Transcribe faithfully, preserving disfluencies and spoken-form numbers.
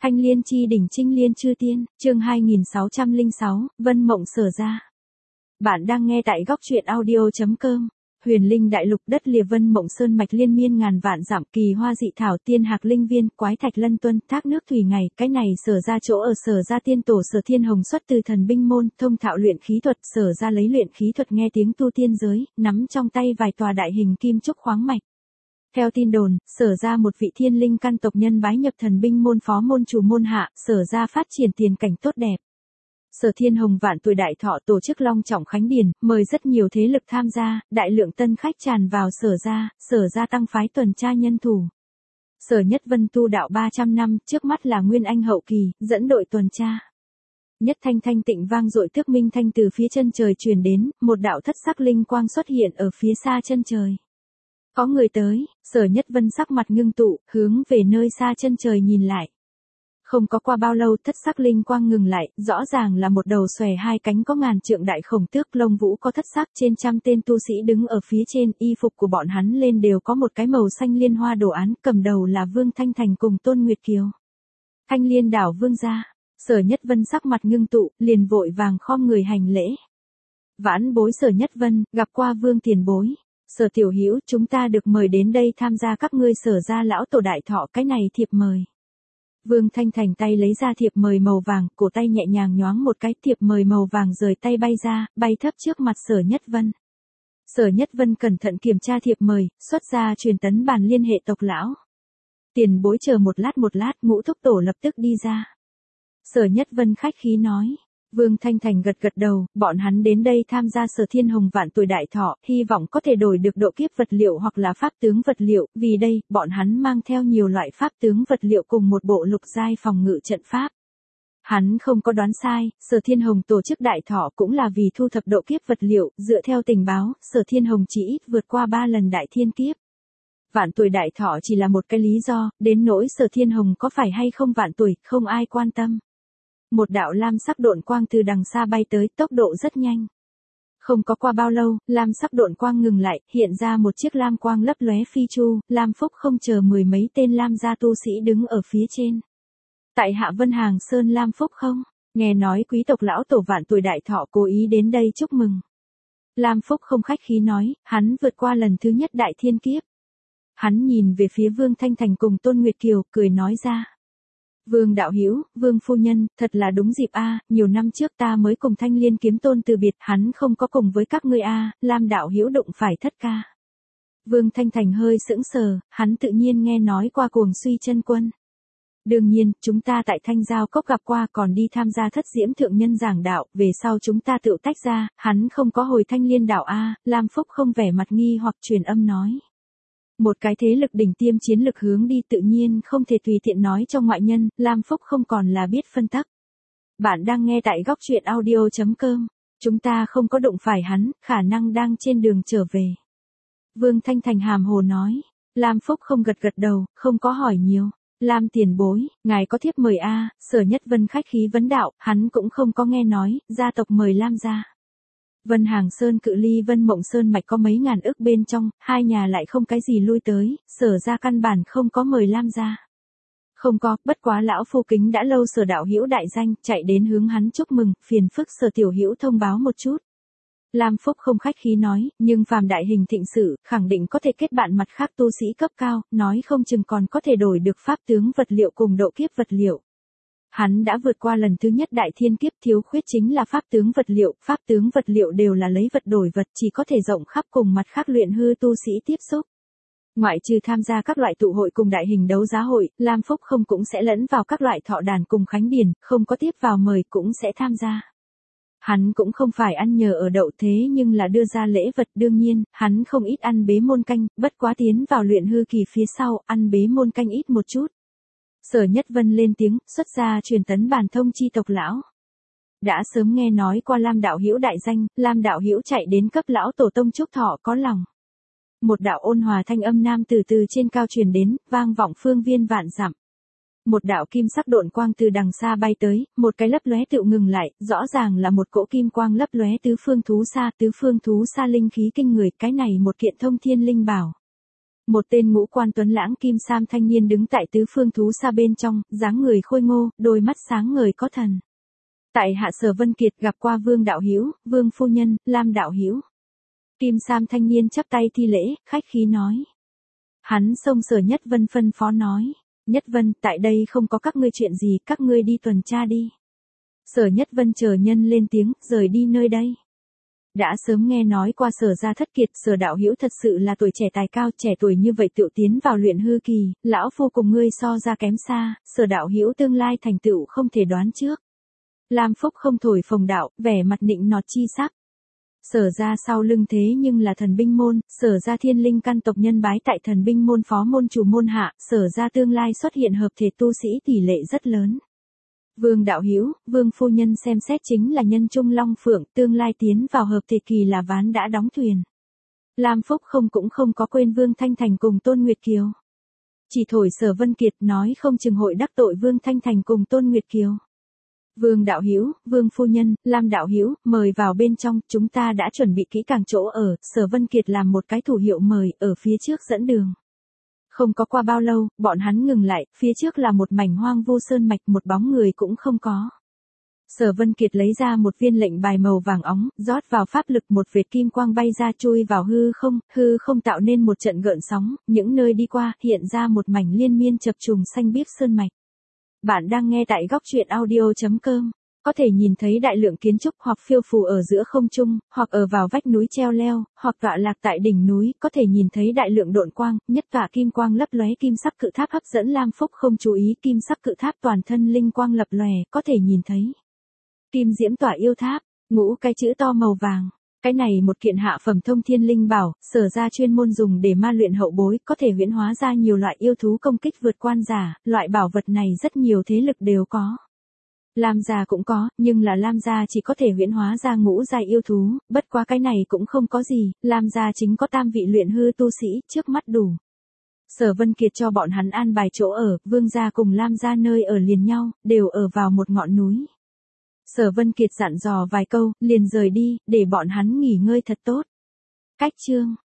Thanh Liên chi đỉnh Trinh Liên chư tiên, chương hai nghìn sáu trăm lẻ sáu, Vân Mộng Sở Ra. Bạn đang nghe tại góc truyện audio chấm com. Huyền linh đại lục, đất lìa Vân Mộng Sơn mạch liên miên ngàn vạn dặm, kỳ hoa dị thảo, tiên hạc linh viên, quái thạch lân tuân, thác nước thủy ngày, cái này Sở Ra chỗ ở Sở Ra tiên tổ Sở Thiên Hồng xuất từ thần binh môn, thông thạo luyện khí thuật, Sở Ra lấy luyện khí thuật nghe tiếng tu tiên giới, nắm trong tay vài tòa đại hình kim trúc khoáng mạch. Theo tin đồn, Sở Ra một vị thiên linh căn tộc nhân bái nhập thần binh môn phó môn chủ môn hạ, Sở Ra phát triển tiền cảnh tốt đẹp. Sở Thiên Hồng vạn tuổi đại thọ tổ chức long trọng khánh điển, mời rất nhiều thế lực tham gia, đại lượng tân khách tràn vào Sở Ra, Sở Ra tăng phái tuần tra nhân thủ. Sở Nhất Vân tu đạo ba trăm năm, trước mắt là Nguyên Anh hậu kỳ, dẫn đội tuần tra. Nhất thanh thanh tịnh vang dội tước minh thanh từ phía chân trời truyền đến, một đạo thất sắc linh quang xuất hiện ở phía xa chân trời. Có người tới, Sở Nhất Vân sắc mặt ngưng tụ, hướng về nơi xa chân trời nhìn lại. Không có qua bao lâu thất sắc linh quang ngừng lại, rõ ràng là một đầu xòe hai cánh có ngàn trượng đại khổng tước lông vũ có thất sắc, trên trăm tên tu sĩ đứng ở phía trên, y phục của bọn hắn lên đều có một cái màu xanh liên hoa đồ án, cầm đầu là Vương Thanh Thành cùng Tôn Nguyệt Kiều. Thanh Liên đảo vương gia, Sở Nhất Vân sắc mặt ngưng tụ, liền vội vàng khom người hành lễ. Vãn bối Sở Nhất Vân, gặp qua Vương tiền bối. Sở tiểu hữu, chúng ta được mời đến đây tham gia các ngươi Sở Ra lão tổ đại thọ, cái này thiệp mời. Vương Thanh Thành tay lấy ra thiệp mời màu vàng, cổ tay nhẹ nhàng nhoáng một cái, thiệp mời màu vàng rời tay bay ra, bay thấp trước mặt Sở Nhất Vân. Sở Nhất Vân cẩn thận kiểm tra thiệp mời, xuất ra truyền tấn bản liên hệ tộc lão. Tiền bối chờ một lát một lát, Ngũ thúc tổ lập tức đi ra. Sở Nhất Vân khách khí nói. Vương Thanh Thành gật gật đầu, bọn hắn đến đây tham gia Sở Thiên Hồng vạn tuổi đại thọ, hy vọng có thể đổi được độ kiếp vật liệu hoặc là pháp tướng vật liệu, vì đây, bọn hắn mang theo nhiều loại pháp tướng vật liệu cùng một bộ lục giai phòng ngự trận pháp. Hắn không có đoán sai, Sở Thiên Hồng tổ chức đại thọ cũng là vì thu thập độ kiếp vật liệu, dựa theo tình báo, Sở Thiên Hồng chỉ ít vượt qua ba lần đại thiên kiếp. Vạn tuổi đại thọ chỉ là một cái lý do, đến nỗi Sở Thiên Hồng có phải hay không vạn tuổi, không ai quan tâm. Một đạo lam sắc độn quang từ đằng xa bay tới, tốc độ rất nhanh. Không có qua bao lâu, lam sắc độn quang ngừng lại, hiện ra một chiếc lam quang lấp lóe phi chu, Lam Phúc không chờ mười mấy tên lam gia tu sĩ đứng ở phía trên. Tại Hạ Vân Hàng Sơn Lam Phúc không, nghe nói quý tộc lão tổ vạn tuổi đại thọ cố ý đến đây chúc mừng. Lam Phúc không khách khí nói, hắn vượt qua lần thứ nhất đại thiên kiếp. Hắn nhìn về phía Vương Thanh Thành cùng Tôn Nguyệt Kiều, cười nói ra. Vương đạo hữu, Vương phu nhân, thật là đúng dịp a, nhiều năm trước ta mới cùng Thanh Liên kiếm tôn từ biệt, hắn không có cùng với các ngươi a, Lam đạo hữu đụng phải thất ca. Vương Thanh Thành hơi sững sờ, hắn tự nhiên nghe nói qua Cuồng Suy chân quân. Đương nhiên, chúng ta tại Thanh Giao Cốc gặp qua, còn đi tham gia thất diễm thượng nhân giảng đạo, về sau chúng ta tự tách ra, hắn không có hồi Thanh Liên đảo a, Lam Phúc không vẻ mặt nghi hoặc truyền âm nói. Một cái thế lực đỉnh tiêm chiến lực hướng đi tự nhiên không thể tùy tiện nói cho ngoại nhân, Lam Phúc không còn là biết phân tắc. Bạn đang nghe tại góc truyện audio chấm com, chúng ta không có đụng phải hắn, khả năng đang trên đường trở về. Vương Thanh Thành hàm hồ nói, Lam Phúc không gật gật đầu, không có hỏi nhiều. Lam tiền bối, ngài có thiếp mời a, Sở Nhất Vân khách khí vấn đạo, hắn cũng không có nghe nói, gia tộc mời Lam gia. Vân Hàng Sơn cự ly Vân Mộng Sơn mạch có mấy ngàn ức bên trong, hai nhà lại không cái gì lui tới, Sở Ra căn bản không có mời Lam gia. Không có, bất quá lão phu kính đã lâu Sở đạo hữu đại danh, chạy đến hướng hắn chúc mừng, phiền phức Sở tiểu hữu thông báo một chút. Lam Phúc không khách khí nói, nhưng phàm đại hình thịnh sự, khẳng định có thể kết bạn mặt khác tu sĩ cấp cao, nói không chừng còn có thể đổi được pháp tướng vật liệu cùng độ kiếp vật liệu. Hắn đã vượt qua lần thứ nhất đại thiên kiếp, thiếu khuyết chính là pháp tướng vật liệu, pháp tướng vật liệu đều là lấy vật đổi vật, chỉ có thể rộng khắp cùng mặt khác luyện hư tu sĩ tiếp xúc. Ngoại trừ tham gia các loại tụ hội cùng đại hình đấu giá hội, Lam Phúc không cũng sẽ lẫn vào các loại thọ đàn cùng khánh điển, không có tiếp vào mời cũng sẽ tham gia. Hắn cũng không phải ăn nhờ ở đậu thế nhưng là đưa ra lễ vật, đương nhiên, hắn không ít ăn bế môn canh, bất quá tiến vào luyện hư kỳ phía sau, ăn bế môn canh ít một chút. Sở Nhất Vân lên tiếng, xuất ra truyền tấn bản thông chi tộc lão. Đã sớm nghe nói qua Lam đạo hữu đại danh, Lam đạo hữu chạy đến cấp lão tổ tông chúc thọ có lòng. Một đạo ôn hòa thanh âm nam từ từ trên cao truyền đến, vang vọng phương viên vạn dặm. Một đạo kim sắc độn quang từ đằng xa bay tới, một cái lấp lóe tựu ngừng lại, rõ ràng là một cỗ kim quang lấp lóe tứ phương thú xa, tứ phương thú xa linh khí kinh người, cái này một kiện thông thiên linh bảo. Một tên ngũ quan tuấn lãng kim sam thanh niên đứng tại tứ phương thú xa bên trong, dáng người khôi ngô, đôi mắt sáng ngời có thần. Tại hạ Sở Vân Kiệt gặp qua Vương đạo hữu, Vương phu nhân, Lam đạo hữu. Kim sam thanh niên chắp tay thi lễ, khách khí nói. Hắn xông Sở Nhất Vân phân phó nói. Nhất Vân, tại đây không có các ngươi chuyện gì, các ngươi đi tuần tra đi. Sở Nhất Vân chờ nhân lên tiếng, rời đi nơi đây. Đã sớm nghe nói qua Sở gia thất kiệt, Sở đạo hữu thật sự là tuổi trẻ tài cao, trẻ tuổi như vậy tựu tiến vào luyện hư kỳ, lão phu cùng ngươi so ra kém xa, Sở đạo hữu tương lai thành tựu không thể đoán trước. Lam Phúc không thổi phồng đạo, vẻ mặt nịnh nọt chi sắc. Sở gia sau lưng thế nhưng là thần binh môn, Sở gia thiên linh căn tộc nhân bái tại thần binh môn phó môn chủ môn hạ, Sở gia tương lai xuất hiện hợp thể tu sĩ tỷ lệ rất lớn. Vương đạo hữu, Vương phu nhân xem xét chính là nhân trung long phượng, tương lai tiến vào hợp thể kỳ là ván đã đóng thuyền. Lam Phúc không cũng không có quên Vương Thanh Thành cùng Tôn Nguyệt Kiều. Chỉ thổi Sở Vân Kiệt nói không chừng hội đắc tội Vương Thanh Thành cùng Tôn Nguyệt Kiều. Vương đạo hữu, Vương phu nhân, Lam đạo hữu, mời vào bên trong, chúng ta đã chuẩn bị kỹ càng chỗ ở, Sở Vân Kiệt làm một cái thủ hiệu mời, ở phía trước dẫn đường. Không có qua bao lâu, bọn hắn ngừng lại, phía trước là một mảnh hoang vu sơn mạch, một bóng người cũng không có. Sở Vân Kiệt lấy ra một viên lệnh bài màu vàng óng, rót vào pháp lực, một vệt kim quang bay ra chui vào hư không, hư không tạo nên một trận gợn sóng, những nơi đi qua, hiện ra một mảnh liên miên chập trùng xanh biếc sơn mạch. Bạn đang nghe tại góc truyện audio chấm com. Có thể nhìn thấy đại lượng kiến trúc hoặc phiêu phù ở giữa không trung, hoặc ở vào vách núi treo leo, hoặc tọa lạc tại đỉnh núi, có thể nhìn thấy đại lượng độn quang, nhất tọa kim quang lấp lóe kim sắc cự tháp hấp dẫn Lam Phúc không chú ý kim sắc cự tháp toàn thân linh quang lập lòe, có thể nhìn thấy. Kim diễm tỏa yêu tháp, ngũ cái chữ to màu vàng. Cái này một kiện hạ phẩm thông thiên linh bảo, Sở gia chuyên môn dùng để ma luyện hậu bối, có thể huyễn hóa ra nhiều loại yêu thú công kích vượt quan giả, loại bảo vật này rất nhiều thế lực đều có. Lam gia cũng có, nhưng là Lam gia chỉ có thể huyễn hóa ra ngũ giai yêu thú, bất quá cái này cũng không có gì, Lam gia chính có tam vị luyện hư tu sĩ, trước mắt đủ. Sở Vân Kiệt cho bọn hắn an bài chỗ ở, Vương gia cùng Lam gia nơi ở liền nhau, đều ở vào một ngọn núi. Sở Vân Kiệt dặn dò vài câu, liền rời đi, để bọn hắn nghỉ ngơi thật tốt. Cách chương